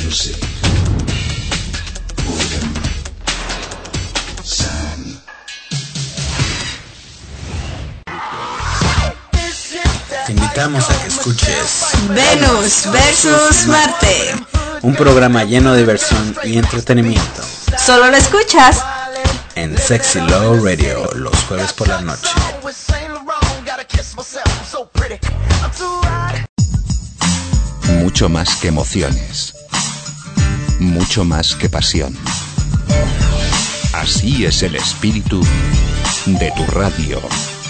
Music. Boredom. Sound. Te invitamos a que escuches Venus versus Marte, un programa lleno de diversión y entretenimiento. Solo lo escuchas en Sexy Low Radio los jueves por la noche. Mucho más que emociones, mucho más que pasión. Así es el espíritu de tu radio.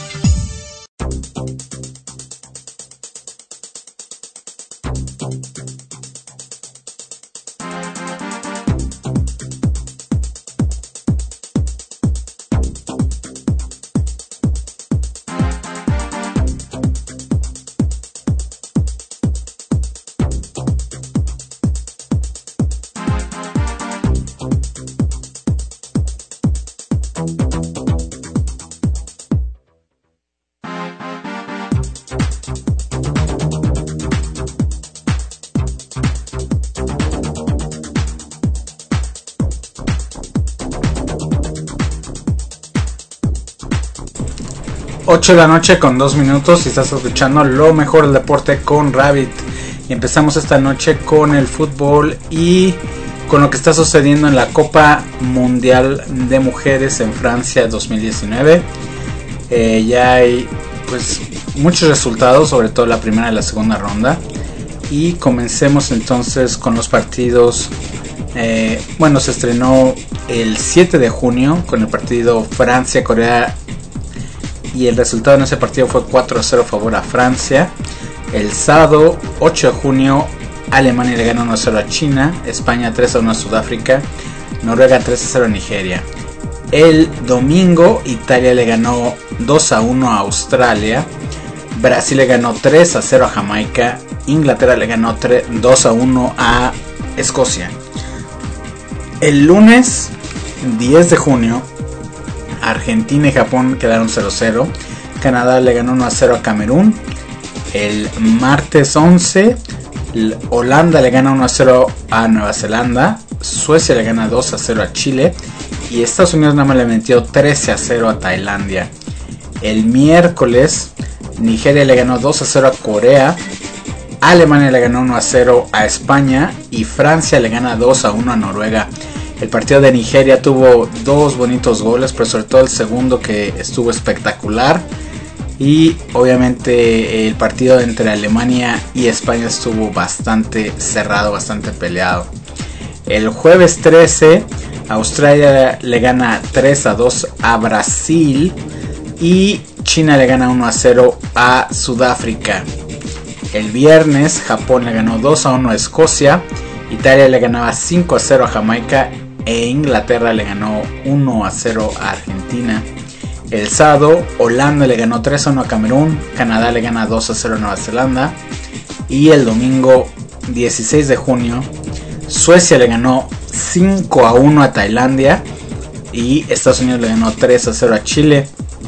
De la noche con 2 minutos y estás escuchando lo mejor del deporte con Rabbit. Y empezamos esta noche con el fútbol y con lo que está sucediendo en la Copa Mundial de Mujeres en Francia 2019. Ya hay pues muchos resultados, sobre todo la primera y la segunda ronda. Y comencemos entonces con los partidos. Se estrenó el 7 de junio con el partido Francia-Corea. Y el resultado en ese partido fue 4-0 a favor a Francia. El sábado 8 de junio Alemania le ganó 1-0 a China. España 3-1 a Sudáfrica. Noruega 3-0 a Nigeria. El domingo Italia le ganó 2-1 a Australia. Brasil le ganó 3-0 a Jamaica. Inglaterra le ganó 2-1 a Escocia. El lunes 10 de junio Argentina y Japón quedaron 0-0. Canadá le ganó 1-0 a Camerún. El martes 11 Holanda le gana 1-0 a Nueva Zelanda. Suecia le gana 2-0 a Chile. Y Estados Unidos nada más le metió 13-0 a Tailandia. El miércoles Nigeria le ganó 2-0 a Corea. Alemania le ganó 1-0 a España. Y Francia le gana 2-1 a Noruega. El partido de Nigeria tuvo 2 bonitos goles, pero sobre todo el segundo que estuvo espectacular. Y obviamente el partido entre Alemania y España estuvo bastante cerrado, bastante peleado. El jueves 13, Australia le gana 3-2 a Brasil. Y China le gana 1-0 a Sudáfrica. El viernes, Japón le ganó 2-1 a Escocia. Italia le ganaba 5-0 a Jamaica. E Inglaterra le ganó 1-0 a Argentina. El sábado Holanda le ganó 3-1 a Camerún. Canadá le gana 2-0 a Nueva Zelanda. Y el domingo 16 de junio Suecia le ganó 5-1 a Tailandia. Y Estados Unidos le ganó 3-0 a Chile.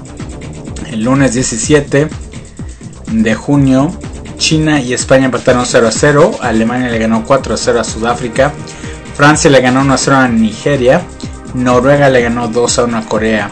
El lunes 17 de junio China y España empataron 0-0. Alemania le ganó 4-0 a Sudáfrica. Francia le ganó 1-0 a Nigeria. Noruega le ganó 2-1 a Corea.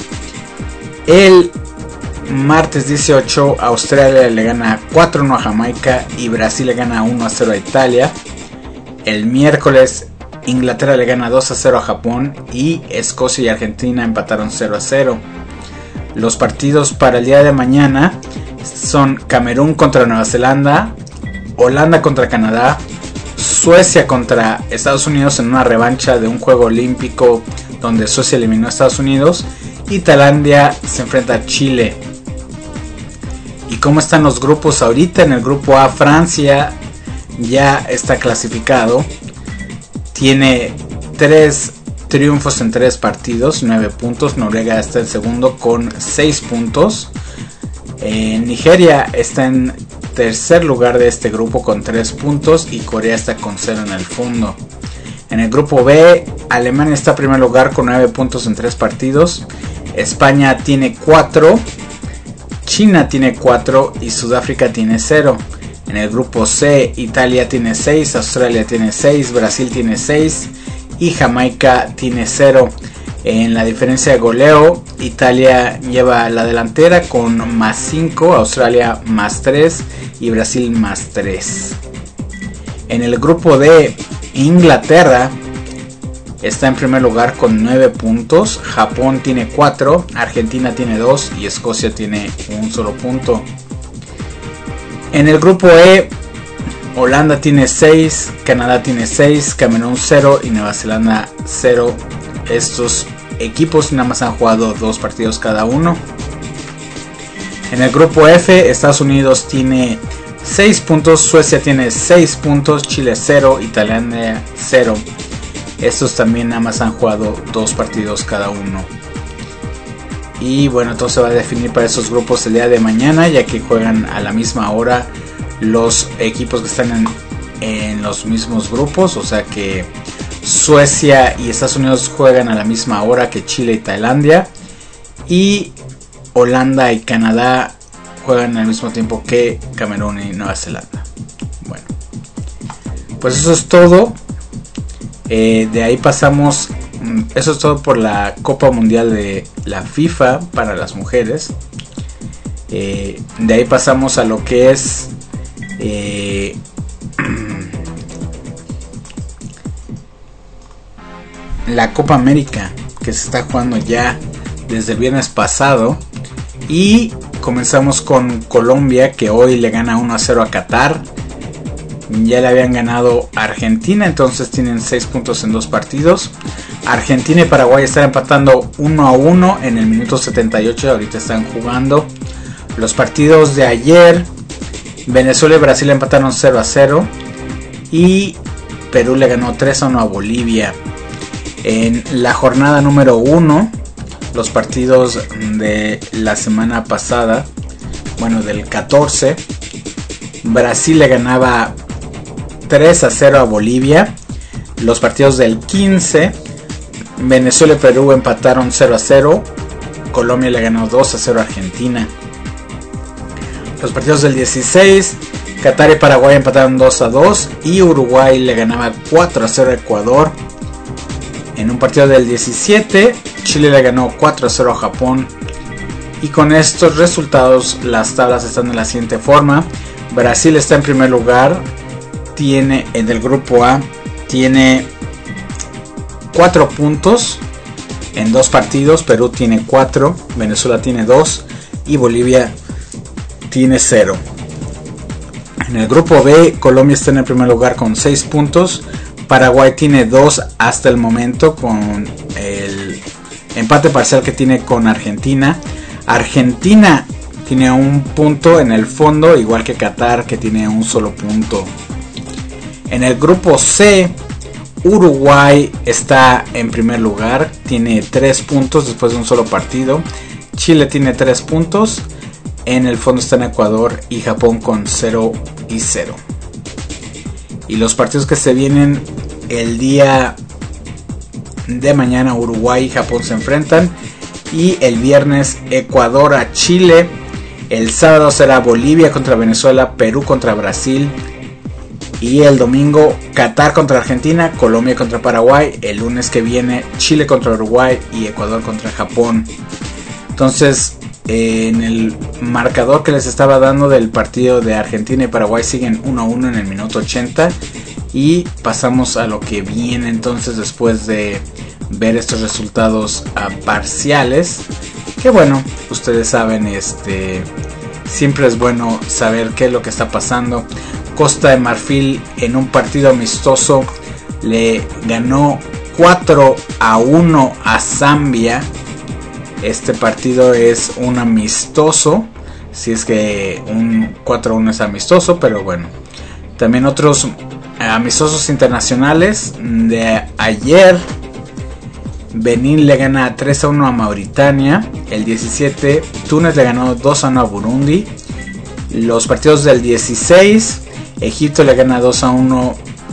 El martes 18 Australia le gana 4-1 a Jamaica. Y Brasil le gana 1-0 a Italia. El miércoles Inglaterra le gana 2-0 a Japón. Y Escocia y Argentina empataron 0-0. Los partidos para el día de mañana son Camerún contra Nueva Zelanda. Holanda contra Canadá. Suecia contra Estados Unidos en una revancha de un juego olímpico donde Suecia eliminó a Estados Unidos. Y Tailandia se enfrenta a Chile. ¿Y cómo están los grupos ahorita? En el grupo A, Francia ya está clasificado. Tiene 3 triunfos en 3 partidos, 9 puntos. Noruega está en segundo con 6 puntos. Nigeria está en tercer lugar de este grupo con 3 puntos. Y Corea está con 0 en el fondo. En el grupo B, Alemania está en primer lugar con 9 puntos en 3 partidos. España tiene 4. China tiene 4 y Sudáfrica tiene 0. En el grupo C, Italia tiene 6, Australia tiene 6, Brasil tiene 6 y Jamaica tiene 0. En la diferencia de goleo, Italia lleva la delantera con más 5, Australia más 3 y Brasil más 3. En el grupo D, Inglaterra está en primer lugar con 9 puntos, Japón tiene 4, Argentina tiene 2 y Escocia tiene un solo punto. En el grupo E, Holanda tiene 6, Canadá tiene 6, Camerún 0 y Nueva Zelanda 0. Estos equipos nada más han jugado 2 partidos cada uno. En el grupo F, Estados Unidos tiene 6 puntos, Suecia tiene 6 puntos, Chile 0 y Tailandia 0. Estos también nada más han jugado 2 partidos cada uno. Y bueno, todo se va a definir para esos grupos el día de mañana, ya que juegan a la misma hora los equipos que están en los mismos grupos. O sea que Suecia y Estados Unidos juegan a la misma hora que Chile y Tailandia. Y Holanda y Canadá juegan al mismo tiempo que Camerún y Nueva Zelanda. Bueno, pues eso es todo. De ahí pasamos. Eso es todo por la Copa Mundial de la FIFA para las mujeres. De ahí pasamos a lo que es la Copa América, que se está jugando ya desde el viernes pasado. Y comenzamos con Colombia, que hoy le gana 1-0 a Qatar. Ya le habían ganado a Argentina, entonces tienen 6 puntos en 2 partidos. Argentina y Paraguay están empatando 1-1 en el minuto 78. Ahorita están jugando los partidos de ayer. Venezuela y Brasil empataron 0-0 y Perú le ganó 3-1 a Bolivia. En la jornada número 1, los partidos de la semana pasada, bueno, del 14, Brasil le ganaba 3-0 a Bolivia. Los partidos del 15, Venezuela y Perú empataron 0-0. Colombia le ganó 2-0 a Argentina. Los partidos del 16, Qatar y Paraguay empataron 2-2 y Uruguay le ganaba 4-0 a Ecuador. En un partido del 17, Chile le ganó 4-0 a Japón. Y con estos resultados las tablas están de la siguiente forma. Brasil está en primer lugar, tiene en el grupo A, tiene 4 puntos en 2 partidos. Perú tiene 4, Venezuela tiene 2 y Bolivia tiene 0. En el grupo B, Colombia está en el primer lugar con 6 puntos. Paraguay tiene 2 hasta el momento con el empate parcial que tiene con Argentina. Argentina tiene 1 punto en el fondo, igual que Qatar, que tiene 1 solo punto. En el grupo C, Uruguay está en primer lugar, tiene 3 puntos después de 1 solo partido. Chile tiene 3 puntos. En el fondo están Ecuador y Japón con 0 y 0. Y los partidos que se vienen el día de mañana, Uruguay y Japón se enfrentan. Y el viernes Ecuador a Chile. El sábado será Bolivia contra Venezuela, Perú contra Brasil. Y el domingo Qatar contra Argentina, Colombia contra Paraguay. El lunes que viene Chile contra Uruguay y Ecuador contra Japón. Entonces, en el marcador que les estaba dando del partido de Argentina y Paraguay siguen 1-1 en el minuto 80. Y pasamos a lo que viene entonces después de ver estos resultados parciales. Que bueno, ustedes saben, siempre es bueno saber qué es lo que está pasando. Costa de Marfil en un partido amistoso le ganó 4-1 a Zambia. Este partido es un amistoso, si es que un 4-1 es amistoso, pero bueno. También otros amistosos internacionales de ayer. Benín le gana 3-1 a Mauritania. El 17, Túnez le ganó 2-1 a Burundi. Los partidos del 16, Egipto le gana 3-1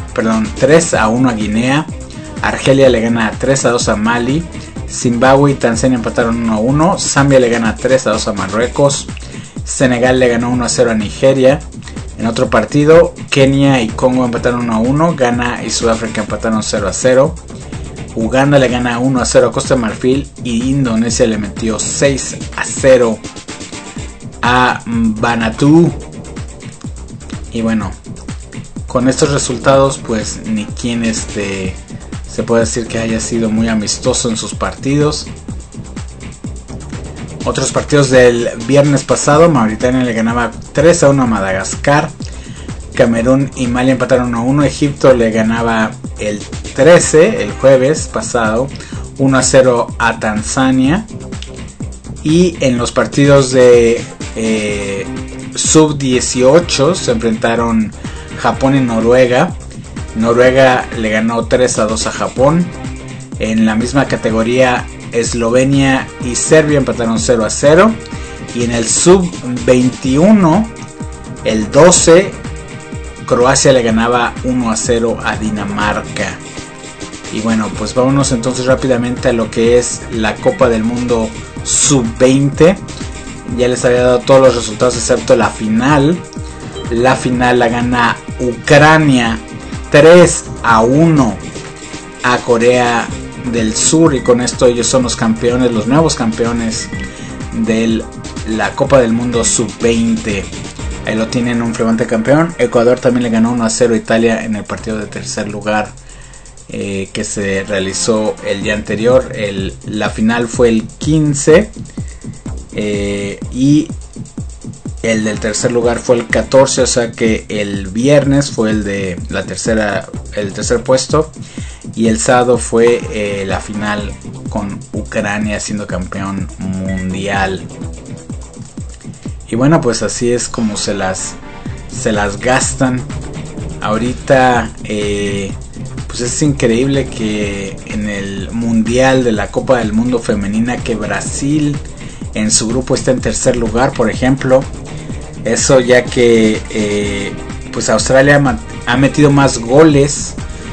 a Guinea. Argelia le gana 3-2 a Mali. Zimbabue y Tanzania empataron 1-1. Zambia le gana 3-2 a Marruecos. Senegal le ganó 1-0 a Nigeria. En otro partido, Kenia y Congo empataron 1-1, Ghana y Sudáfrica empataron 0-0, Uganda le gana 1-0 a Costa de Marfil y Indonesia le metió 6-0 a Vanuatu. Y bueno, con estos resultados pues ni quien se puede decir que haya sido muy amistoso en sus partidos. Otros partidos del viernes pasado, Mauritania le ganaba 3-1 a Madagascar, Camerún y Mali empataron 1-1, Egipto le ganaba el 13, el jueves pasado, 1-0 a Tanzania. Y en los partidos de sub-18 se enfrentaron Japón y Noruega. Noruega le ganó 3-2 a Japón. En la misma categoría, Eslovenia y Serbia empataron 0-0. Y en el sub-21, el 12, Croacia le ganaba 1-0 a Dinamarca. Y bueno, pues vámonos entonces rápidamente a lo que es la Copa del Mundo sub-20. Ya les había dado todos los resultados excepto la final. La final la gana Ucrania 3-1 a Corea del Sur, y con esto ellos son los campeones, los nuevos campeones de la Copa del Mundo sub-20. Ahí lo tienen, un flamante campeón. Ecuador también le ganó 1-0 a Italia en el partido de tercer lugar que se realizó el día anterior. La final fue el 15 y el del tercer lugar fue el 14, o sea que el viernes fue el de el tercer puesto, y el sábado fue la final con Ucrania siendo campeón mundial. Y bueno, pues así es como se las gastan ahorita. Pues es increíble que en el mundial de la Copa del Mundo femenina, que Brasil en su grupo está en tercer lugar, por ejemplo. Eso ya que pues Australia ha metido más goles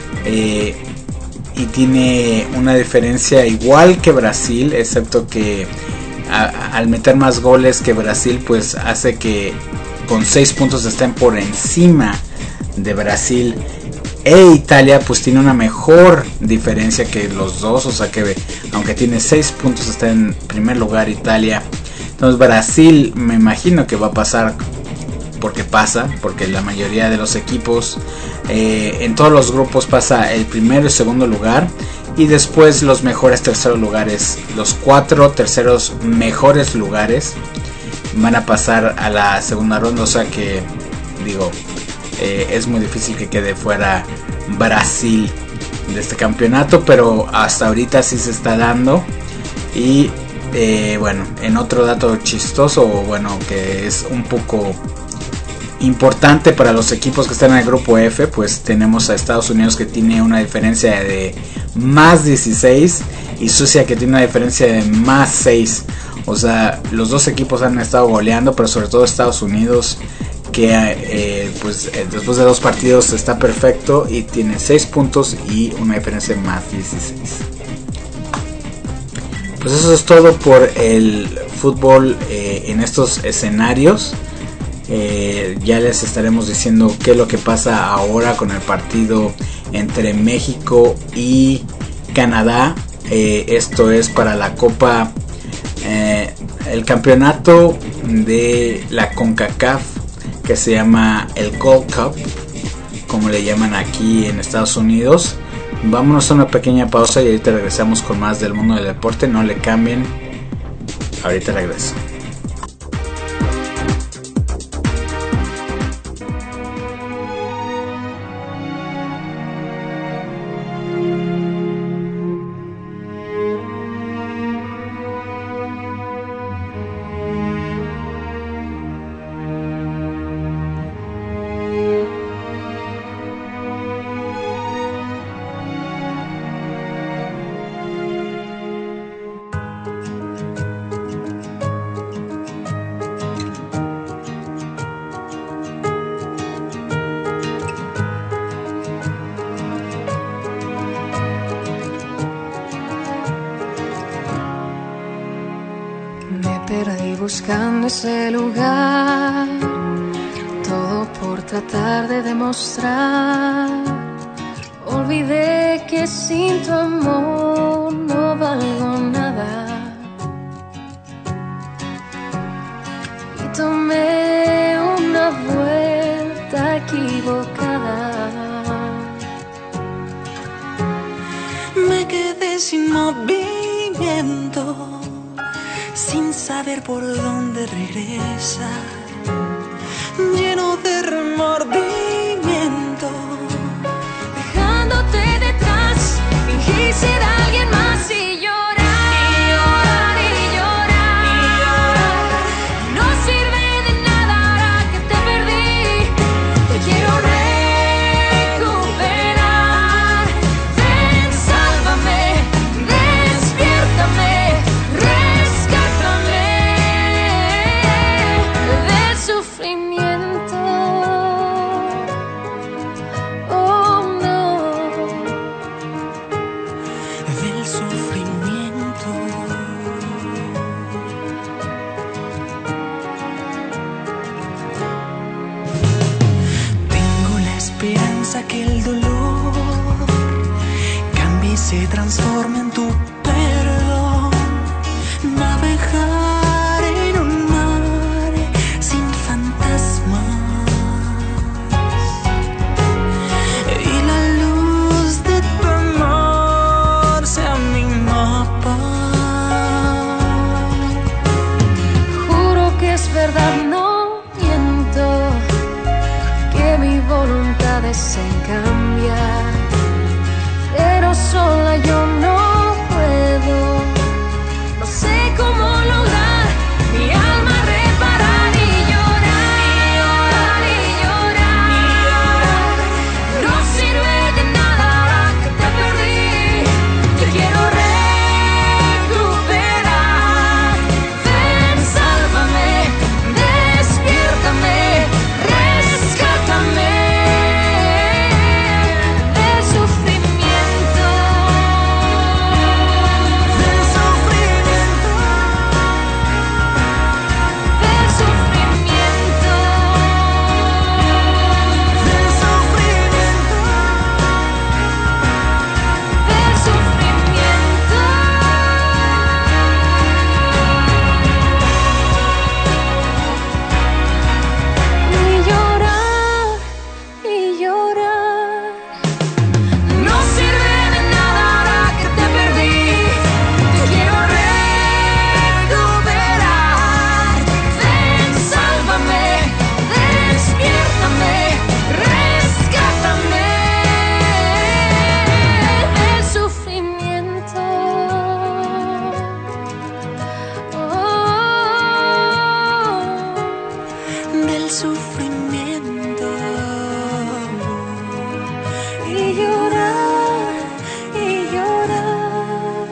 y tiene una diferencia igual que Brasil, excepto que al meter más goles que Brasil, pues hace que con 6 puntos estén por encima de Brasil. Italia pues tiene una mejor diferencia que los dos, o sea que aunque tiene 6 puntos está en primer lugar Italia. Entonces Brasil me imagino que va a pasar, porque la mayoría de los equipos en todos los grupos pasa el primero y segundo lugar, y después los mejores terceros lugares, los 4 terceros mejores lugares van a pasar a la segunda ronda, o sea que digo, es muy difícil que quede fuera Brasil de este campeonato, pero hasta ahorita sí se está dando. Y bueno, en otro dato chistoso, bueno, que es un poco importante para los equipos que están en el grupo F, pues tenemos a Estados Unidos, que tiene una diferencia de más 16, y Suecia, que tiene una diferencia de más 6. O sea, los dos equipos han estado goleando, pero sobre todo Estados Unidos, que pues después de 2 partidos está perfecto y tiene 6 puntos y una diferencia de más 16. Pues eso es todo por el fútbol en estos escenarios. Ya les estaremos diciendo qué es lo que pasa ahora con el partido entre México y Canadá. Esto es para la Copa, el campeonato de la CONCACAF, que se llama el Gold Cup, como le llaman aquí en Estados Unidos. Vámonos a una pequeña pausa y ahorita regresamos con más del mundo del deporte. No le cambien, ahorita regreso. Buscando ese lugar, todo por tratar de demostrar. Olvidé que sin tu amor no valgo nada. Y tomé una vuelta equivocada. Me quedé sin movimiento, sin saber por dónde regresar, lleno de remordimiento. Dejándote detrás, fingí ser alguien más y llorar, y llorar, y llorar, y llorar. No sirve de nada ahora que te perdí. Te quiero recuperar. Ven, sálvame, despiértame, rescátame del sufrimiento. Oh no, Del sufrimiento. Tengo la esperanza que el dolor cambie y se transforme en tu perdón. Navegar en un mar sin fantasmas y la luz de tu amor sea mi mapa. juro que es verdad, no miento, que mi voluntad es en cambiar, pero sola yo no puedo. No sé cómo lograr mi alma reparar y llorar, y llorar, y llorar, y llorar. No sirve de nada ahora que te perdí. Te quiero recuperar. Ven, sálvame, despiértame, rescátame del sufrimiento. Del sufrimiento. Del sufrimiento. Del sufrimiento. Del sufrimiento. Y llorar, y llorar. No sirve de nada ahora que te perdí. Te quiero recuperar. Ven, sálvame, despiértame, rescátame del sufrimiento. Del sufrimiento. Y llorar, y llorar.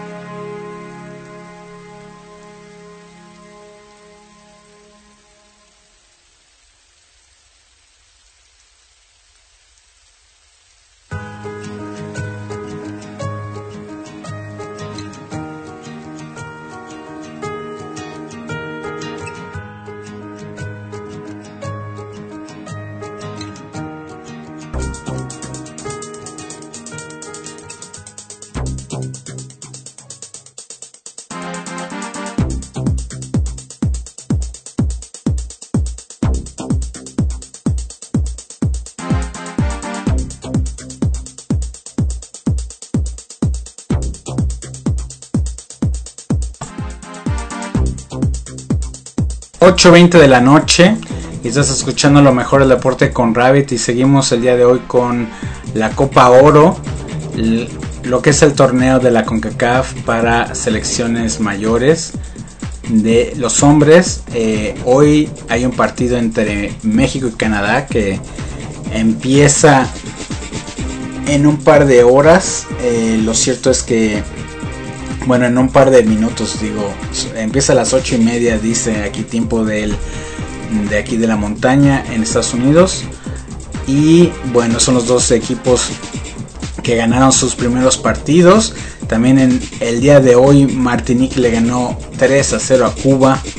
...8:20 de la noche... ...y estás escuchando lo mejor del deporte con Rabbit... ...y seguimos el día de hoy con la Copa Oro... ...lo que es el torneo de la CONCACAF... ...para selecciones mayores... ...de los hombres... Hoy hay un partido entre México y Canadá... ...que empieza... ...en un par de horas... Lo cierto es que... Bueno, en un par de minutos, digo, empieza a las 8:30, dice aquí tiempo de aquí de la montaña en Estados Unidos. Y bueno, son los dos equipos que ganaron sus primeros partidos. También en el día de hoy Martinique le ganó 3-0 a Cuba.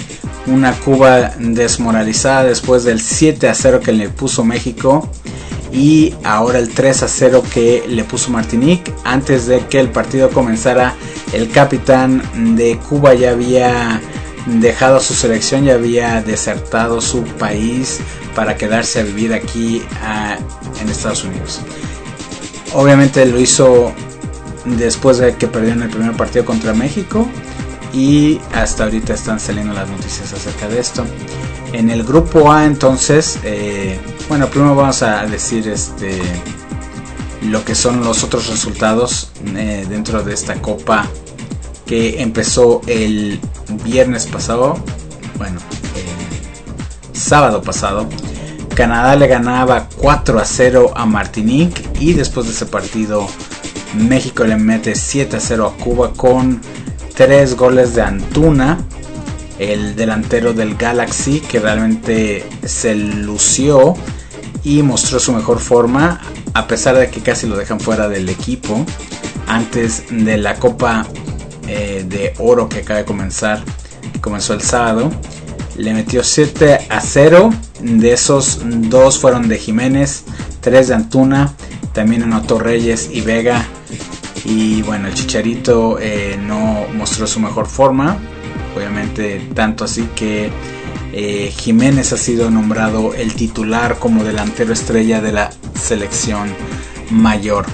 Una Cuba desmoralizada después del 7-0 que le puso México y ahora el 3-0 que le puso Martinique. Antes de que el partido comenzara, el capitán de Cuba ya había dejado su selección, ya había desertado su país para quedarse a vivir aquí en Estados Unidos. Obviamente lo hizo después de que perdieron el primer partido contra México y hasta ahorita están saliendo las noticias acerca de esto. En el grupo A entonces, bueno, primero vamos a decir lo que son los otros resultados dentro de esta copa que empezó el viernes pasado, bueno, el sábado pasado. Canadá le ganaba 4-0 a Martinique y después de ese partido México le mete 7-0 a Cuba con 3 goles de Antuna, el delantero del Galaxy, que realmente se lució y mostró su mejor forma a pesar de que casi lo dejan fuera del equipo antes de la Copa de Oro que acaba de comenzar, que comenzó el sábado. Le metió 7-0, de esos 2 fueron de Jiménez, 3 de Antuna, también anotó Reyes y Vega. Y bueno, el Chicharito no mostró su mejor forma, obviamente tanto así que Jiménez ha sido nombrado el titular como delantero estrella de la selección mayor.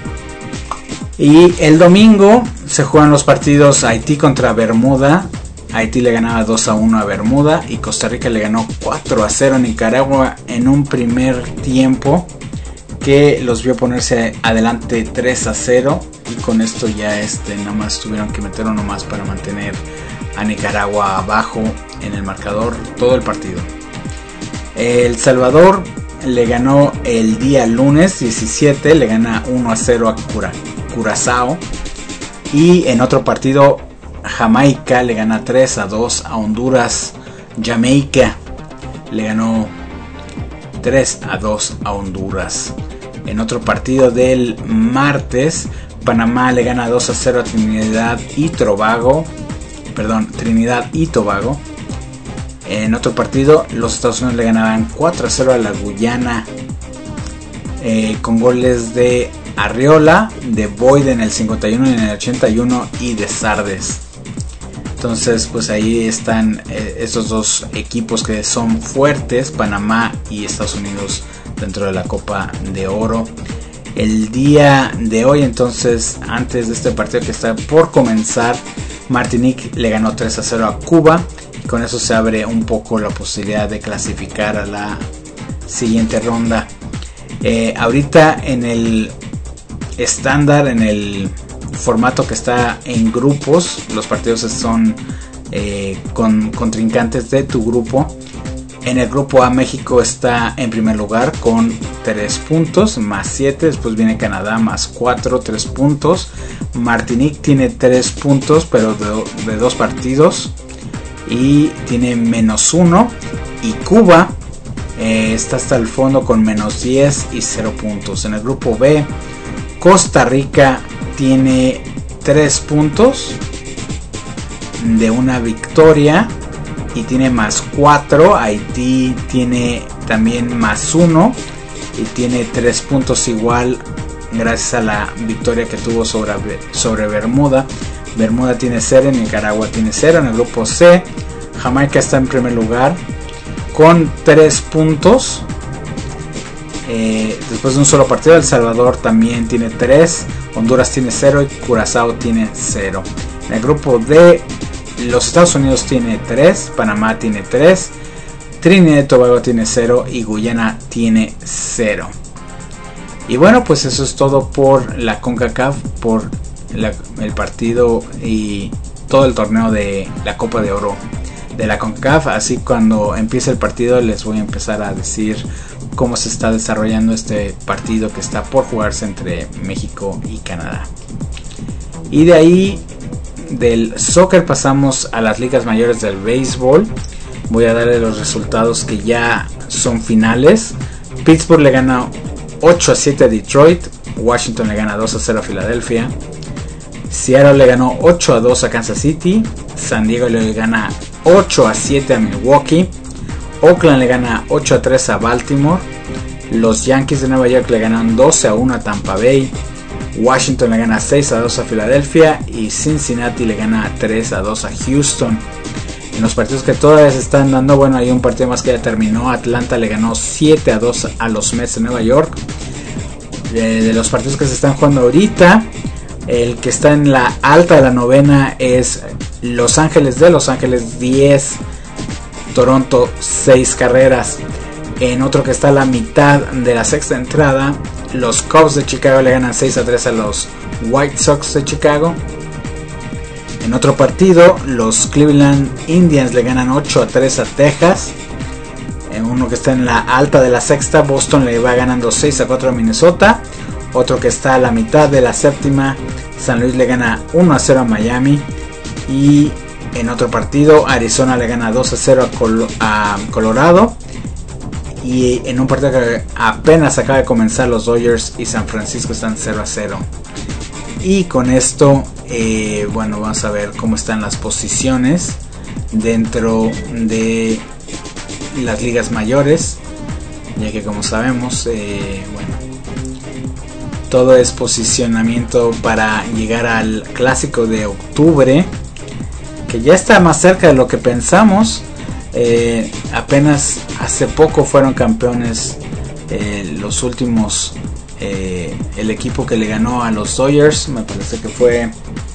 Y el domingo se juegan los partidos Haití contra Bermuda. Haití le ganaba 2-1 a Bermuda y Costa Rica le ganó 4-0 a Nicaragua en un primer tiempo que los vio ponerse adelante 3-0 y con esto ya nada más tuvieron que meter uno más para mantener a Nicaragua abajo en el marcador todo el partido. El Salvador le ganó el día lunes 17, le gana 1-0 a Curazao y en otro partido Jamaica le gana 3-2 a Honduras. Jamaica le ganó 3-2 a Honduras. En otro partido del martes, Panamá le gana 2-0 a Trinidad y Tobago. En otro partido, los Estados Unidos le ganaban 4-0 a la Guyana con goles de Arriola, de Boyd en el 51 y en el 81 y de Sardes. Entonces pues ahí están estos dos equipos que son fuertes, Panamá y Estados Unidos dentro de la Copa de Oro. El día de hoy entonces, antes de este partido que está por comenzar, Martinique le ganó 3-0 a Cuba y con eso se abre un poco la posibilidad de clasificar a la siguiente ronda. Ahorita en el estándar, en el formato que está en grupos, los partidos son con contrincantes de tu grupo. En el grupo A, México está en primer lugar con 3 puntos más 7, después viene Canadá más 4, 3 puntos. Martinique tiene 3 puntos pero de 2 partidos y tiene menos 1, y Cuba está hasta el fondo con menos 10 y 0 puntos. En el grupo B, Costa Rica tiene 3 puntos de una victoria y tiene más 4. Haití tiene también más 1 y tiene 3 puntos igual gracias a la victoria que tuvo sobre Bermuda. Bermuda tiene 0, Nicaragua tiene 0. En el grupo C, Jamaica está en primer lugar con 3 puntos. Después de un solo partido, El Salvador también tiene 3, Honduras tiene 0 y Curazao tiene 0. En el grupo D, los Estados Unidos tiene 3, Panamá tiene 3, Trinidad y Tobago tiene 0 y Guyana tiene 0. Y bueno, pues eso es todo por la CONCACAF, por el partido y todo el torneo de la Copa de Oro de la CONCACAF. Así cuando empiece el partido les voy a empezar a decir cómo se está desarrollando este partido que está por jugarse entre México y Canadá. Y de ahí del soccer pasamos a las ligas mayores del béisbol. Voy a darle los resultados que ya son finales. Pittsburgh le gana 8-7 a Detroit. Washington le gana 2-0 a Filadelfia. Seattle le ganó 8-2 a Kansas City. San Diego le gana 8-7 a Milwaukee. Oakland le gana 8-3 a Baltimore. Los Yankees de Nueva York le ganan 12-1 a Tampa Bay. Washington le gana 6-2 a Filadelfia. Y Cincinnati le gana 3-2 a Houston. En los partidos que todavía se están dando, bueno, hay un partido más que ya terminó. Atlanta le ganó 7-2 a los Mets de Nueva York. De los partidos que se están jugando ahorita, el que está en la alta de la novena es Los Ángeles 10, Toronto 6 carreras. En otro que está a la mitad de la sexta entrada, los Cubs de Chicago le ganan 6-3 a los White Sox de Chicago. En otro partido, los Cleveland Indians le ganan 8-3 a Texas. En uno que está en la alta de la sexta, Boston le va ganando 6-4 a Minnesota. Otro que está a la mitad de la séptima, San Luis le gana 1-0 a Miami. Y en otro partido, Arizona le gana 2-0 a Colorado. Y en un partido que apenas acaba de comenzar, los Dodgers y San Francisco están 0-0. Y con esto, bueno, vamos a ver cómo están las posiciones dentro de las ligas mayores, ya que como sabemos, bueno, todo es posicionamiento para llegar al clásico de octubre, que ya está más cerca de lo que pensamos. Apenas hace poco fueron campeones los últimos, el equipo que le ganó a los Dodgers, me parece que fue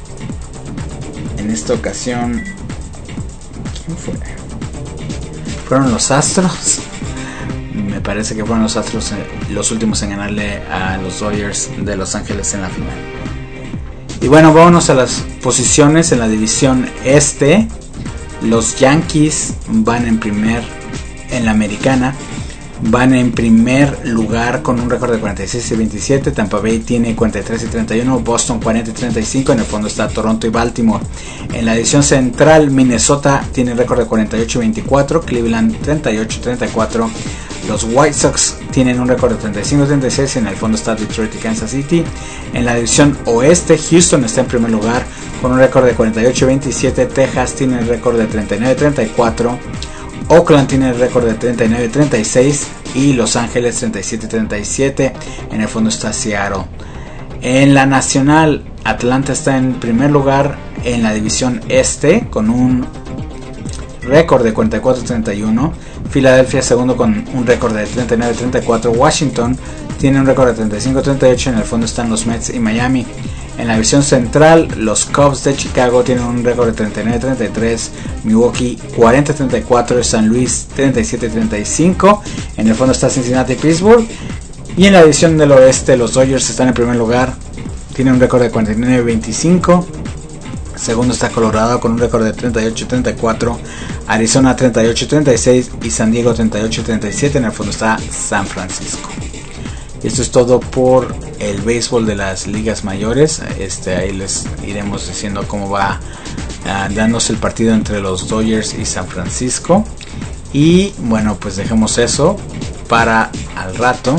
en esta ocasión, ¿quién fue? Fueron los Astros. Me parece que fueron los Astros los últimos en ganarle a los Dodgers de Los Ángeles en la final. Y bueno, vámonos a las posiciones en la división este. Los Yankees van en la americana, van en primer lugar con un récord de 46-27. Tampa Bay tiene 43-31, Boston 40-35. En el fondo está Toronto y Baltimore. En la división central, Minnesota tiene récord de 48-24, Cleveland 38-34. Los White Sox tienen un récord de 35-36. En el fondo está Detroit y Kansas City. En la división oeste, Houston está en primer lugar con un récord de 48-27. Texas tiene el récord de 39-34. Oakland tiene el récord de 39-36 y Los Ángeles 37-37. En el fondo está Seattle. En la nacional, Atlanta está en primer lugar en la división este con un récord de 44-31. Filadelfia segundo con un récord de 39-34. Washington tiene un récord de 35-38. En el fondo están los Mets y Miami. En la división central, los Cubs de Chicago tienen un récord de 39-33, Milwaukee 40-34, San Luis 37-35. En el fondo está Cincinnati y Pittsburgh. Y en la división del oeste, los Dodgers están en primer lugar, tienen un récord de 49-25. Segundo está Colorado con un récord de 38-34, Arizona 38-36 y San Diego 38-37. En el fondo está San Francisco. Esto es todo por el béisbol de las ligas mayores. Ahí les iremos diciendo cómo va dándose el partido entre los Dodgers y San Francisco. Y bueno, pues dejemos eso para al rato.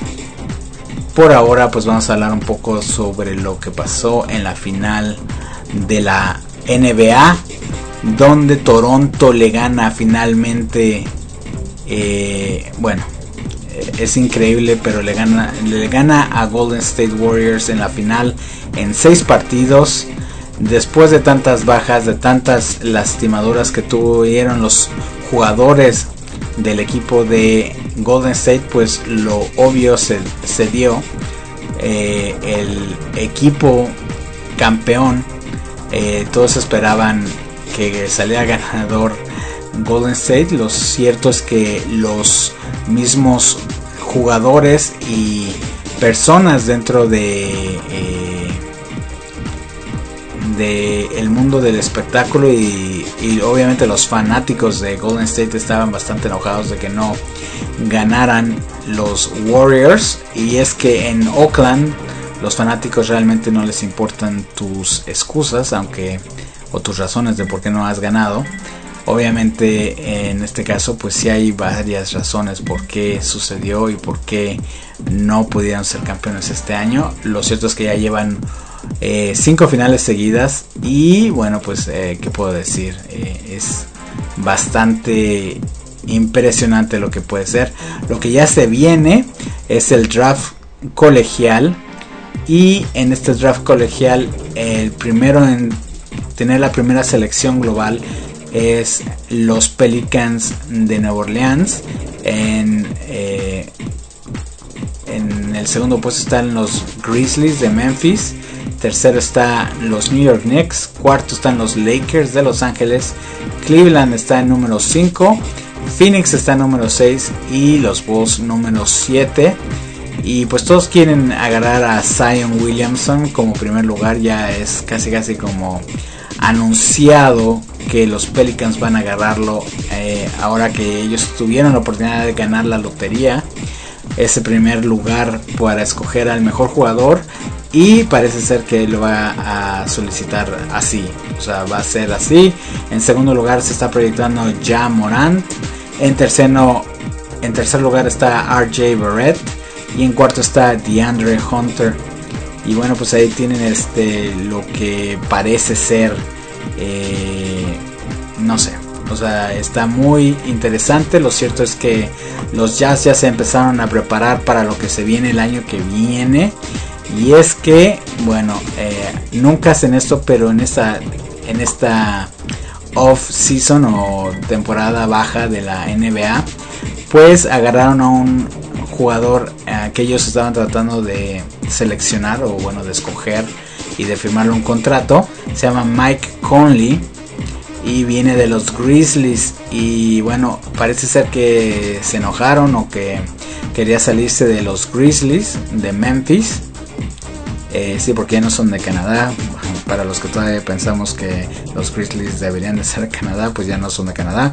Por ahora pues vamos a hablar un poco sobre lo que pasó en la final de la NBA, donde Toronto le gana finalmente, bueno, es increíble, pero le gana a Golden State Warriors en la final en 6 partidos. Después de tantas bajas, de tantas lastimaduras que tuvieron los jugadores del equipo de Golden State, pues lo obvio se dio. El equipo campeón, todos esperaban que saliera ganador Golden State. Lo cierto es que los mismos jugadores y personas dentro de el mundo del espectáculo y obviamente los fanáticos de Golden State estaban bastante enojados de que no ganaran los Warriors. Y es que en Oakland los fanáticos realmente no les importan tus excusas, o tus razones de por qué no has ganado. Obviamente en este caso pues sí hay varias razones por qué sucedió y por qué no pudieron ser campeones este año. Lo cierto es que ya llevan 5 finales seguidas y bueno, pues qué puedo decir, es bastante impresionante lo que puede ser. Lo que ya se viene es el draft colegial, y en este draft colegial el primero en tener la primera selección global es los Pelicans de Nueva Orleans. En el segundo puesto están los Grizzlies de Memphis. Tercero está los New York Knicks. Cuarto están los Lakers de Los Ángeles. Cleveland está en número 5. Phoenix está en número 6. Y los Bulls número 7. Y pues todos quieren agarrar a Zion Williamson como primer lugar. Ya es casi como anunciado que los Pelicans van a agarrarlo, ahora que ellos tuvieron la oportunidad de ganar la lotería, ese primer lugar para escoger al mejor jugador, y parece ser que lo va a solicitar así, o sea, va a ser así. En segundo lugar se está proyectando Ja Morant. En tercer lugar está RJ Barrett, y en cuarto está DeAndre Hunter. Y bueno, pues ahí tienen lo que parece ser, no sé, o sea, está muy interesante. Lo cierto es que los Jazz ya se empezaron a preparar para lo que se viene el año que viene. Y es que, bueno, nunca hacen esto, pero en esta off season o temporada baja de la NBA, pues agarraron a un jugador que ellos estaban tratando de seleccionar, o bueno, de escoger y de firmarle un contrato. Se llama Mike Conley y viene de los Grizzlies. Y bueno, parece ser que se enojaron o que quería salirse de los Grizzlies de Memphis. Sí, porque ya no son de Canadá. Para los que todavía pensamos que los Grizzlies deberían de ser de Canadá, pues ya no son de Canadá.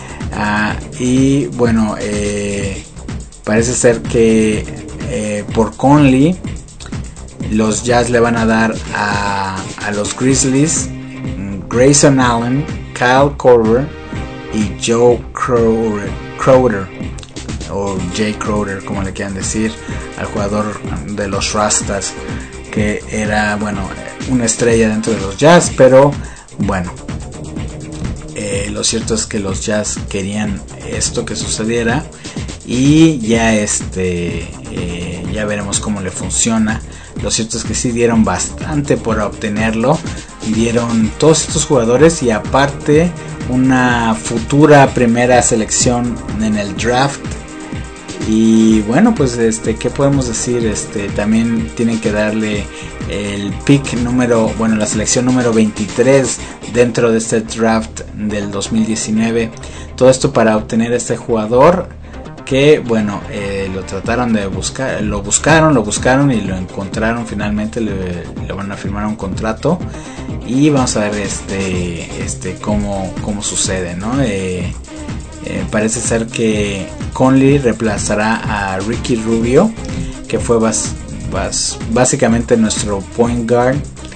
Y bueno, parece ser que por Conley los Jazz le van a dar a los Grizzlies Grayson Allen, Kyle Korver y Joe Crowder, o Jay Crowder, como le quieran decir, al jugador de los Rastas, que era, bueno, una estrella dentro de los Jazz. Pero bueno, lo cierto es que los Jazz querían esto que sucediera, y ya ya veremos cómo le funciona. Lo cierto es que sí dieron bastante por obtenerlo, dieron todos estos jugadores, y aparte una futura primera selección en el draft. Y bueno, pues ¿qué podemos decir? También tienen que darle el pick la selección número 23 dentro de este draft del 2019. Todo esto para obtener este jugador que, bueno, lo trataron de buscar, lo buscaron y lo encontraron finalmente. Le van a firmar un contrato, y vamos a ver cómo sucede, ¿no? Parece ser que Conley reemplazará a Ricky Rubio, que fue básicamente nuestro point guard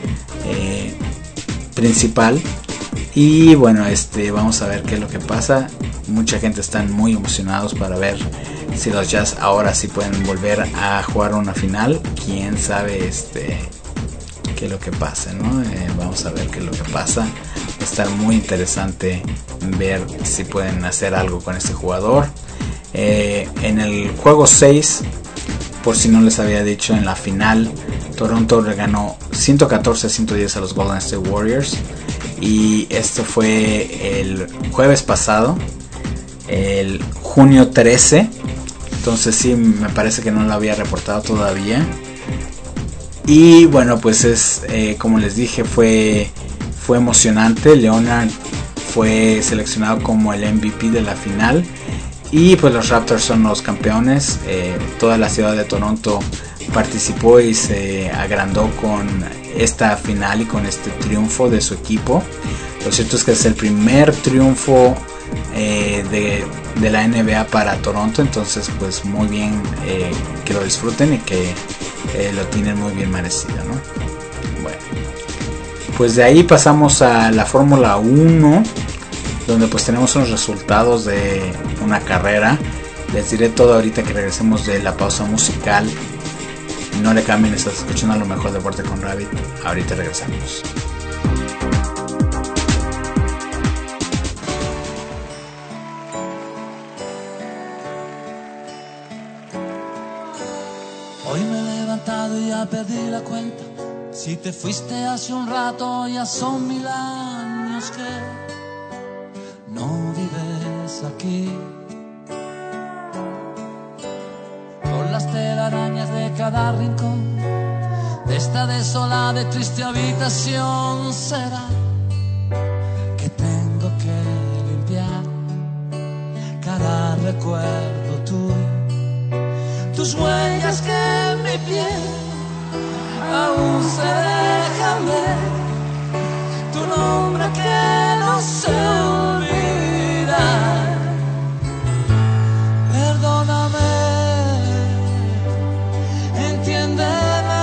principal. Y bueno, vamos a ver qué es lo que pasa. Mucha gente están muy emocionados para ver si los Jazz ahora sí pueden volver a jugar una final. Quién sabe qué es lo que pasa, ¿no? Vamos a ver qué es lo que pasa. Va a estar muy interesante ver si pueden hacer algo con este jugador. En el juego 6, por si no les había dicho, en la final Toronto le ganó 114-110 a los Golden State Warriors. Y esto fue el jueves pasado, el junio 13. Entonces sí, me parece que no lo había reportado todavía. Y bueno, pues como les dije, fue emocionante. Leonard fue seleccionado como el MVP de la final. Y pues los Raptors son los campeones. Toda la ciudad de Toronto participó y se agrandó con esta final y con este triunfo de su equipo. Lo cierto es que es el primer triunfo de la NBA para Toronto. Entonces pues muy bien, que lo disfruten y que lo tienen muy bien merecido, ¿no? Bueno, pues de ahí pasamos a la Fórmula 1, donde pues tenemos unos resultados de una carrera. Les diré todo ahorita que regresemos de la pausa musical. No le cambien, estás escuchando Lo Mejor Deporte con Rabbit. Ahorita regresamos. y ya perdí la cuenta. Si te fuiste hace un rato, ya son 1000 años que no vives aquí. Con las telarañas de cada rincón de esta desolada y triste habitación, será que tengo que limpiar cada recuerdo tuyo, tus huellas que en mi piel aún se dejan ver, tu nombre que no se olvida. Perdóname, entiéndeme.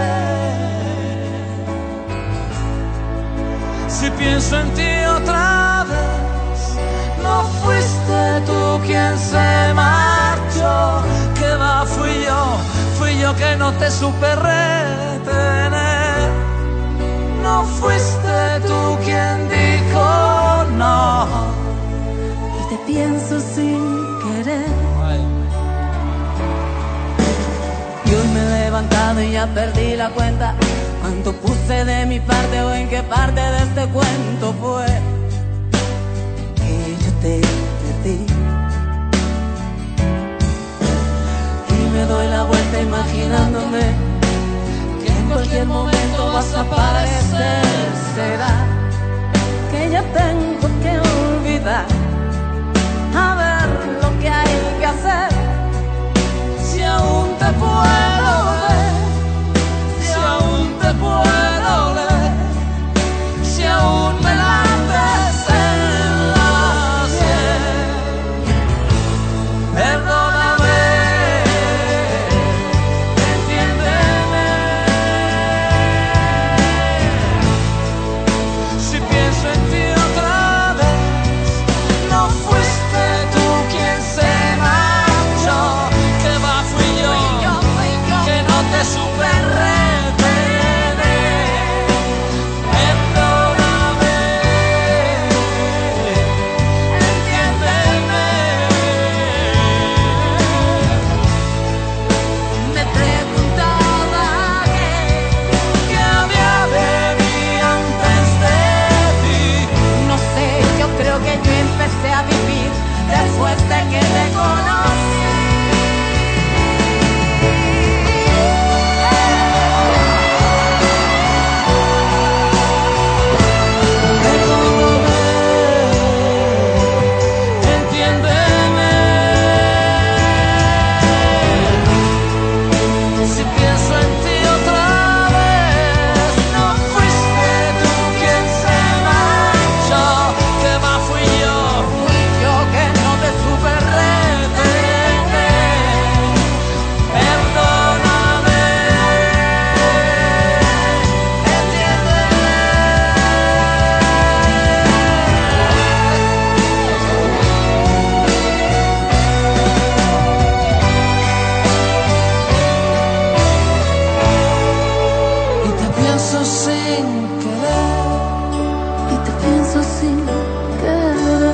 Si pienso en ti otra vez, no fuiste tú quien se marchó. Que va, fui yo que no te supe retener. No fuiste tú quien dijo no. Y te pienso sin querer. Y hoy me he levantado y ya perdí la cuenta. ¿Cuánto puse de mi parte o en qué parte de este cuento fue que yo te perdí? Me doy la vuelta imaginándome que en cualquier momento vas a aparecer. Será que ya tengo que olvidar, a ver lo que hay que hacer. Si aún te puedo ver, si aún te puedo leer, si aún me lates en la sien. Perdóname, después de que te conocí. Perdóname, entiéndeme. Si pienso en ti otra vez, no fuiste tú quien se marchó. Que va, fui yo que no te supe retener. Perdóname, entiéndeme. Y te pienso sin querer, Y te pienso sin querer.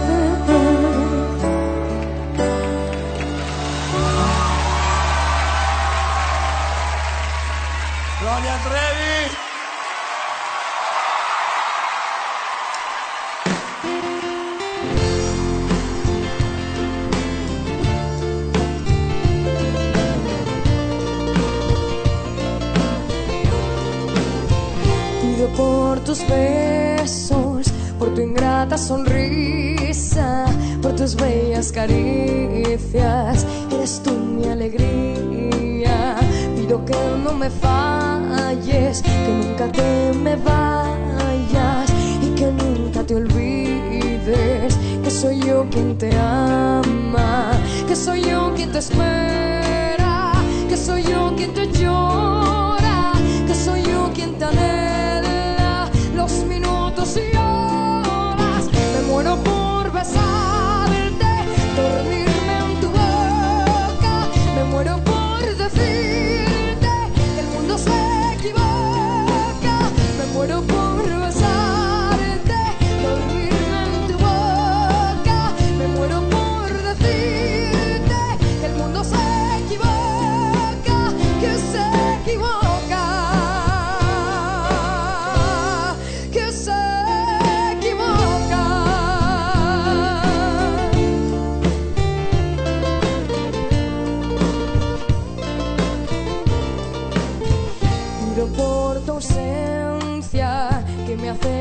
Gloria Trevi. Pido por tus besos, por tu ingrata sonrisa, por tus bellas caricias. Eres tú mi alegría. Pido que no me falles, que nunca te me vayas y que nunca te olvides que soy yo quien te ama, que soy yo quien te espera, que soy yo quien te llora, que soy yo quien te anhela los minutos y horas. Me muero por besarte, dormirme en tu boca. Me muero por decirte que el mundo se equivoca. Me muero por besarte, dormirme en tu boca. Me muero por decirte que el mundo se equivoca, que se equivoca.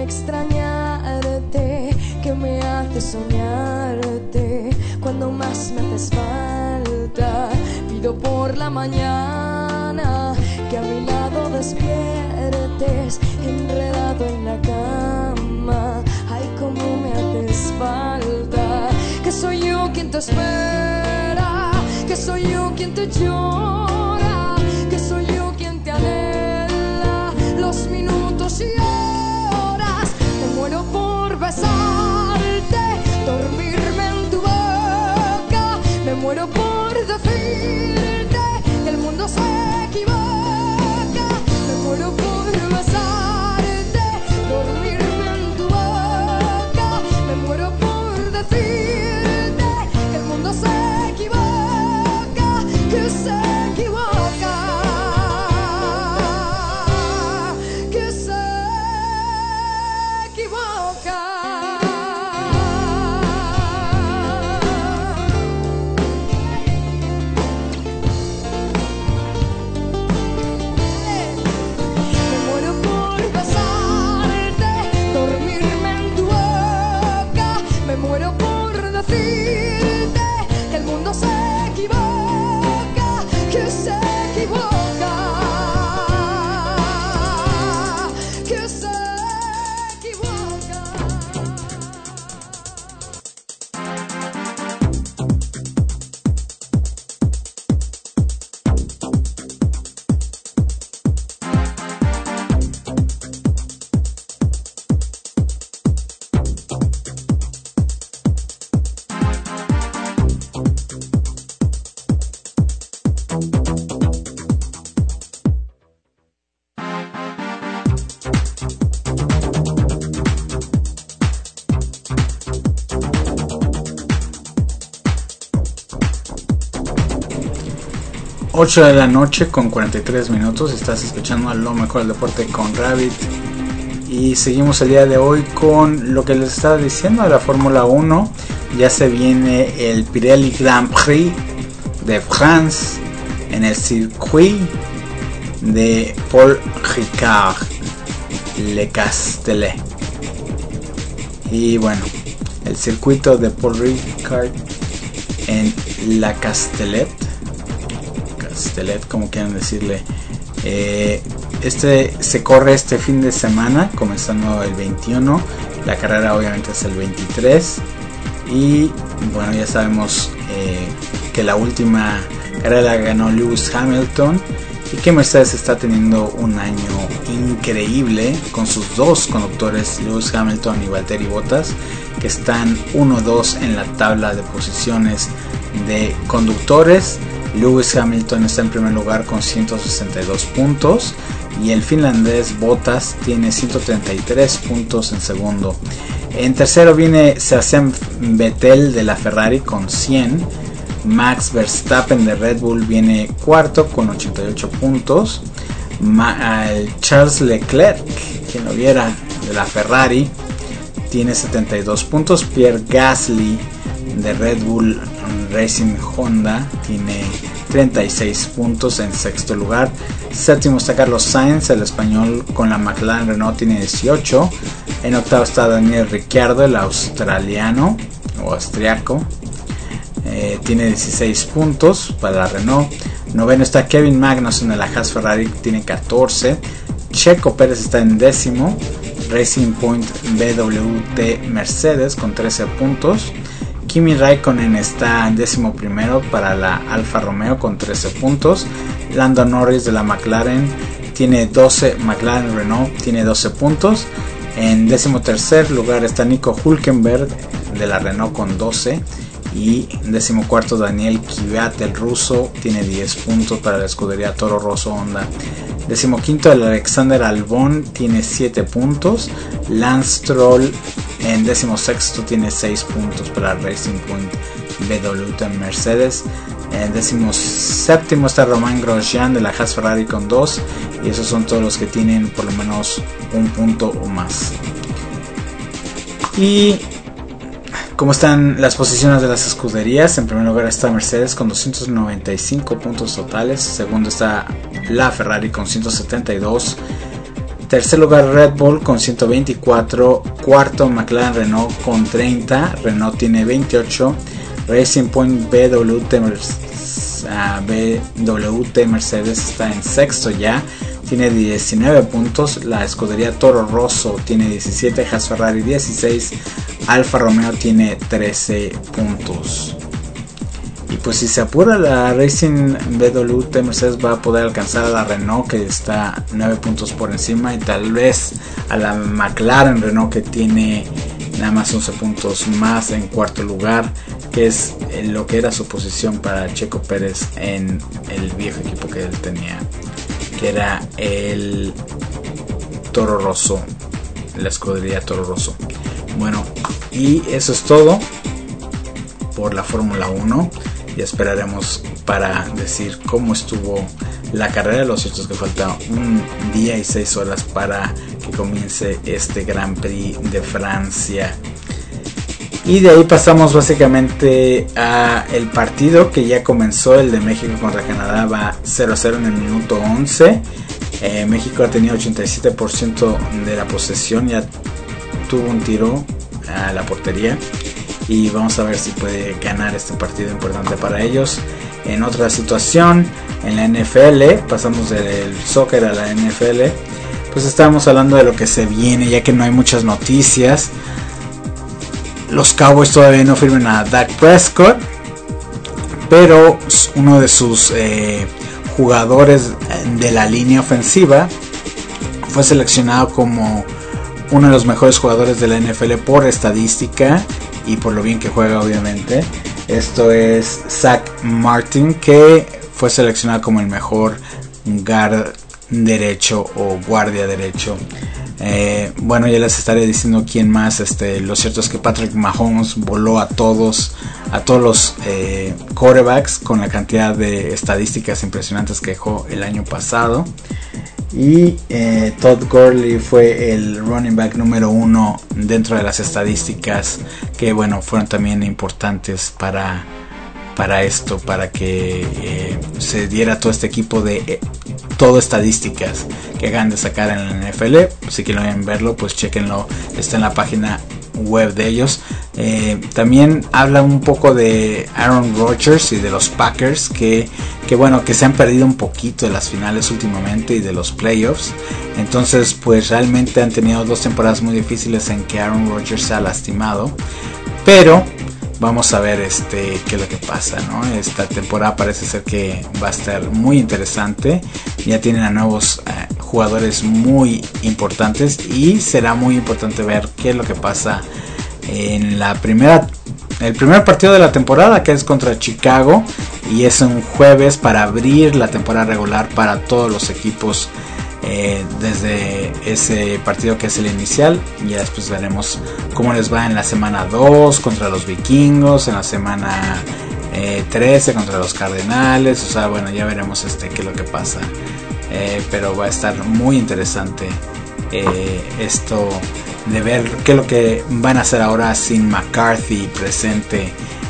extrañarte, que me hace soñarte cuando más me haces falta. Pido por la mañana que a mi lado despiertes, enredado en la cama. Ay, cómo me haces falta. Que soy yo quien te espera, que soy yo quien te llora, que soy yo quien te anhela los minutos y horas. Me muero por besarte, dormirme en tu boca. Me muero por decirte que el mundo se equivoca. Me muero por besarte, dormirme en tu boca. Me muero por decirte que el mundo se equivoca, que se equivoca, que se equivoca. Me muero por besarte, dormirme en tu boca. Me muero por decirte que el mundo se equivoca, que se equivoca, que se equivoca. 8 de la noche con 43 minutos. Estás escuchando a lo mejor del deporte con Rabbit. Y seguimos el día de hoy con lo que les estaba diciendo de la Fórmula 1. Ya se viene el Pirelli Grand Prix de France en el circuit de Paul Ricard Le Castellet. Y bueno, el circuito de Paul Ricard en La Castellet, como quieran decirle. Este se corre este fin de semana, comenzando el 21. La carrera obviamente es el 23. Y bueno, ya sabemos que la última carrera la ganó Lewis Hamilton, y que Mercedes está teniendo un año increíble con sus dos conductores, Lewis Hamilton y Valtteri Bottas, que están 1-2 en la tabla de posiciones de conductores. Lewis Hamilton está en primer lugar con 162 puntos y el finlandés Bottas tiene 133 puntos en segundo. En tercero viene Sebastian Vettel de la Ferrari con 100. Max Verstappen de Red Bull viene cuarto con 88 puntos. Charles Leclerc, quien lo viera, de la Ferrari, tiene 72 puntos. Pierre Gasly de Red Bull Racing Honda tiene 36 puntos en sexto lugar. Séptimo está Carlos Sainz, el español, con la McLaren Renault, tiene 18. En octavo está Daniel Ricciardo, el australiano o austriaco, tiene 16 puntos para la Renault. Noveno está Kevin Magnussen de la Haas Ferrari, tiene 14. Checo Pérez está en décimo. Racing Point BWT Mercedes con 13 puntos. Kimi Raikkonen está en 11º para la Alfa Romeo con 13 puntos. Lando Norris de la McLaren tiene 12. McLaren Renault tiene 12 puntos. En 13º lugar está Nico Hülkenberg de la Renault con 12. Y en 14º Daniel Kvyat, el ruso, tiene 10 puntos para la escudería Toro Rosso Honda. 15º el Alexander Albon tiene 7 puntos. Lance Stroll en 16º tiene 6 puntos para Racing Point BWT Mercedes. En 17º está Romain Grosjean de la Haas Ferrari con 2. Y esos son todos los que tienen por lo menos un punto o más. Y ¿cómo están las posiciones de las escuderías? En primer lugar está Mercedes con 295 puntos totales. Segundo está la Ferrari con 172. Tercer lugar Red Bull con 124. Cuarto McLaren Renault con 30. Renault tiene 28. Racing Point BWT Mercedes está en sexto ya, tiene 19 puntos. La escudería Toro Rosso tiene 17, Haas Ferrari 16, Alfa Romeo tiene 13 puntos. Y pues si se apura, la Racing BWT Mercedes va a poder alcanzar a la Renault, que está 9 puntos por encima, y tal vez a la McLaren Renault, que tiene nada más 11 puntos más en cuarto lugar, que es lo que era su posición para Checo Pérez en el viejo equipo que él tenía, que era el Toro Rosso, la escudería Toro Rosso. Bueno, y eso es todo por la Fórmula 1. Y esperaremos para decir cómo estuvo la carrera. Lo cierto es que falta un día y 6 horas para que comience este Gran Prix de Francia. Y de ahí pasamos básicamente a el partido que ya comenzó. El de México contra Canadá va 0-0 en el minuto 11. México ha tenido 87% de la posesión, ya tuvo un tiro a la portería. Y vamos a ver si puede ganar este partido importante para ellos. En otra situación, en la NFL, pasamos del soccer a la NFL. Pues estábamos hablando de lo que se viene, ya que no hay muchas noticias. Los Cowboys todavía no firman a Dak Prescott, pero uno de sus jugadores de la línea ofensiva fue seleccionado como uno de los mejores jugadores de la NFL por estadística y por lo bien que juega, obviamente. Esto es Zach Martin, que fue seleccionado como el mejor guard derecho o guardia derecho. Bueno, ya les estaré diciendo quién más. Lo cierto es que Patrick Mahomes voló a todos los quarterbacks con la cantidad de estadísticas impresionantes que dejó el año pasado. Y Todd Gurley fue el running back número 1 dentro de las estadísticas, que bueno, fueron también importantes para esto, para que se diera todo este equipo de todo estadísticas que hagan de sacar en la NFL. Si quieren verlo, pues chequenlo, está en la página web de ellos. También habla un poco de Aaron Rodgers y de los Packers, que bueno, que se han perdido un poquito de las finales últimamente y de los playoffs. Entonces pues realmente han tenido 2 temporadas muy difíciles en que Aaron Rodgers se ha lastimado, pero vamos a ver qué es lo que pasa, ¿no? Esta temporada parece ser que va a estar muy interesante. Ya tienen a nuevos jugadores muy importantes y será muy importante ver qué es lo que pasa en el primer partido de la temporada, que es contra Chicago, y es un jueves para abrir la temporada regular para todos los equipos. Desde ese partido que es el inicial, y ya después veremos cómo les va en la semana 2 contra los Vikingos, en la semana 13 contra los Cardenales. O sea, bueno, ya veremos qué es lo que pasa, pero va a estar muy interesante esto de ver qué es lo que van a hacer ahora sin McCarthy presente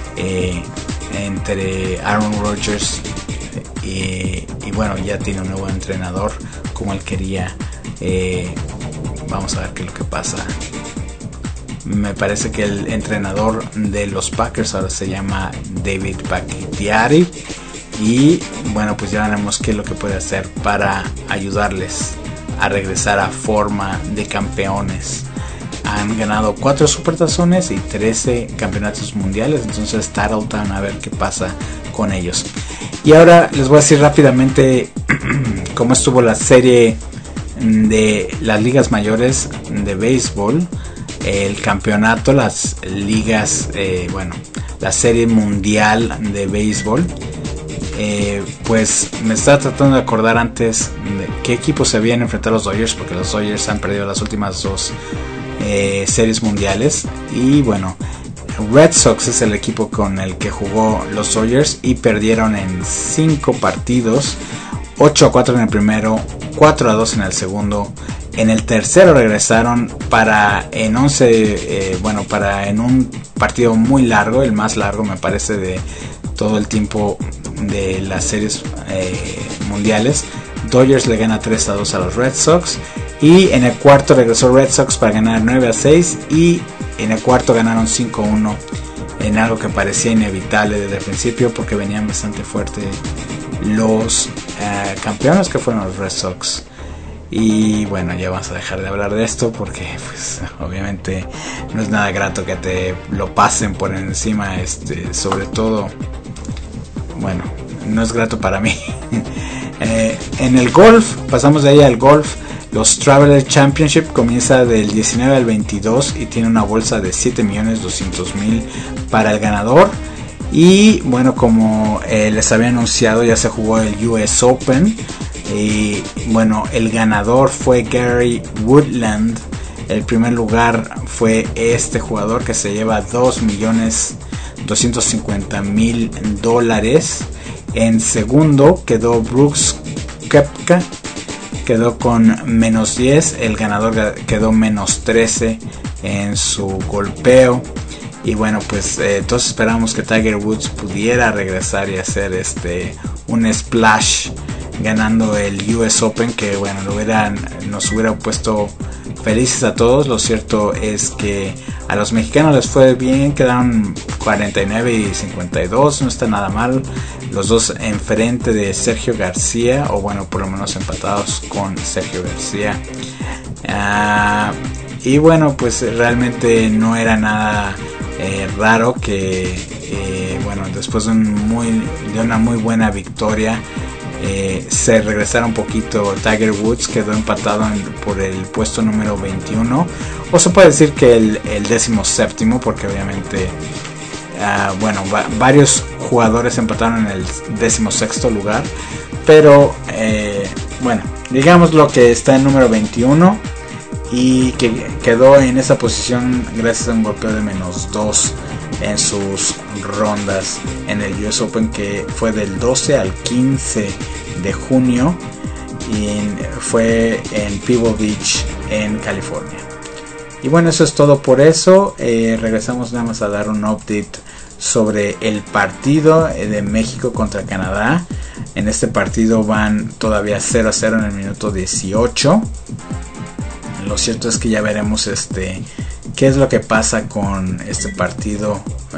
entre Aaron Rodgers y bueno, ya tiene un nuevo entrenador como él quería. Vamos a ver qué es lo que pasa. Me parece que el entrenador de los Packers ahora se llama David Bakhtiari, y bueno, pues ya veremos qué es lo que puede hacer para ayudarles a regresar a forma de campeones. Han ganado 4 supertazones y 13 campeonatos mundiales, entonces Tarleton, a ver qué pasa con ellos. Y ahora les voy a decir rápidamente cómo estuvo la serie de las ligas mayores de béisbol, el campeonato, las ligas, la serie mundial de béisbol. Pues me estaba tratando de acordar antes de qué equipos se habían enfrentado a los Dodgers, porque los Dodgers han perdido las últimas 2 series mundiales. Y bueno, Red Sox es el equipo con el que jugó los Dodgers y perdieron en 5 partidos, 8-4 en el primero, 4-2 en el segundo. En el tercero regresaron para en un partido muy largo, el más largo me parece de todo el tiempo de las series mundiales, Dodgers le gana 3-2 a los Red Sox. Y en el cuarto regresó Red Sox para ganar 9-6. Y en el cuarto ganaron 5-1. En algo que parecía inevitable desde el principio, porque venían bastante fuerte los campeones, que fueron los Red Sox. Y bueno, ya vamos a dejar de hablar de esto, porque pues obviamente no es nada grato que te lo pasen por encima, sobre todo, bueno, no es grato para mí. En el golf, pasamos de ahí al golf. Los Traveler Championship comienza del 19 al 22 y tiene una bolsa de 7.200.000 para el ganador. Y bueno, como les había anunciado, ya se jugó el US Open. Y bueno, el ganador fue Gary Woodland. El primer lugar fue este jugador, que se lleva $2.250.000. En segundo quedó Brooks Koepka, quedó con -10. El ganador quedó -13 en su golpeo. Y bueno, pues todos esperamos que Tiger Woods pudiera regresar y hacer un splash ganando el US Open, que bueno, nos hubiera puesto felices a todos. Lo cierto es que a los mexicanos les fue bien, quedaron 49 y 52, no está nada mal. Los dos enfrente de Sergio García, o bueno, por lo menos empatados con Sergio García. Y bueno, pues realmente no era nada raro que bueno, después de una muy buena victoria, se regresara un poquito. Tiger Woods quedó empatado por el puesto número 21, o se puede decir que el 17º, porque obviamente bueno, varios jugadores empataron en el 16º lugar, pero bueno, digamos lo que está en número 21 y que quedó en esa posición gracias a un golpeo de -2 en sus rondas en el US Open, que fue del 12 al 15 de junio y fue en Pebble Beach, en California. Y bueno, eso es todo por eso. Regresamos nada más a dar un update sobre el partido de México contra Canadá. En este partido van todavía 0-0 en el minuto 18. Lo cierto es que ya veremos qué es lo que pasa con este partido.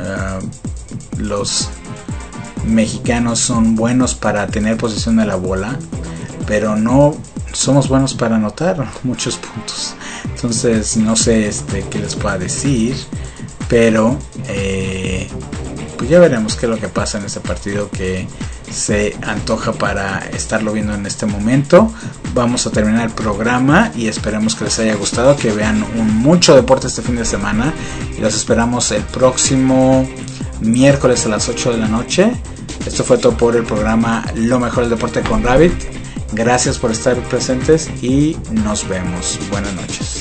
Los mexicanos son buenos para tener posesión de la bola, pero no somos buenos para anotar muchos puntos. Entonces no sé qué les pueda decir, pero pues ya veremos qué es lo que pasa en este partido, que se antoja para estarlo viendo en este momento. Vamos a terminar el programa y esperemos que les haya gustado, que vean mucho deporte este fin de semana, y los esperamos el próximo miércoles a las 8 de la noche. Esto fue todo por el programa Lo Mejor del Deporte con Rabbit. Gracias por estar presentes y nos vemos. Buenas noches.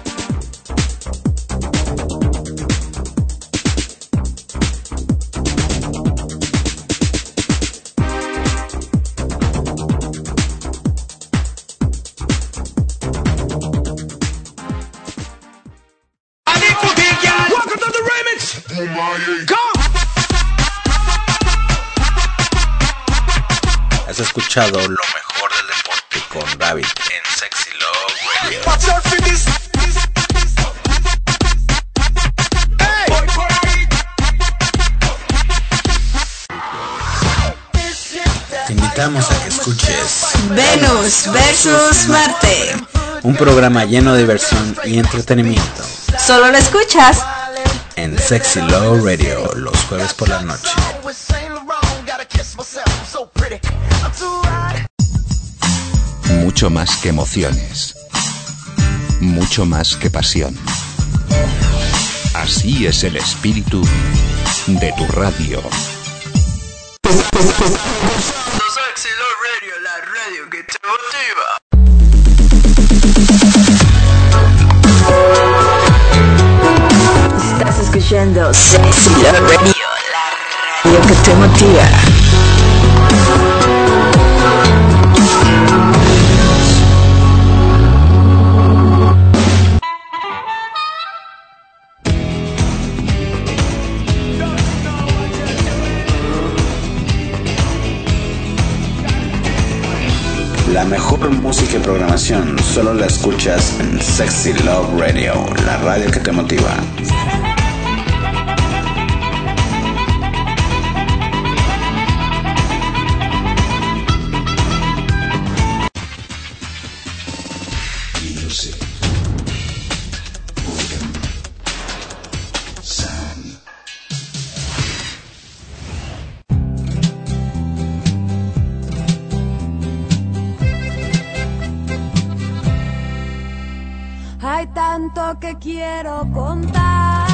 Has escuchado Lo Mejor del Deporte con Rabbit en Sexy Love Radio. Te invitamos a que escuches Venus versus Marte. un programa lleno de diversión y entretenimiento Solo lo escuchas en Sexy Love Radio los jueves por la noche. Mucho más que emociones. Mucho más que pasión. Así es el espíritu de tu radio. Sexy Love Radio, la radio que te motiva. Estás escuchando Sexy Love Radio, la radio que te motiva. La mejor música y programación solo la escuchas en Sexy Love Radio, la radio que te motiva. Hay tanto que quiero contar.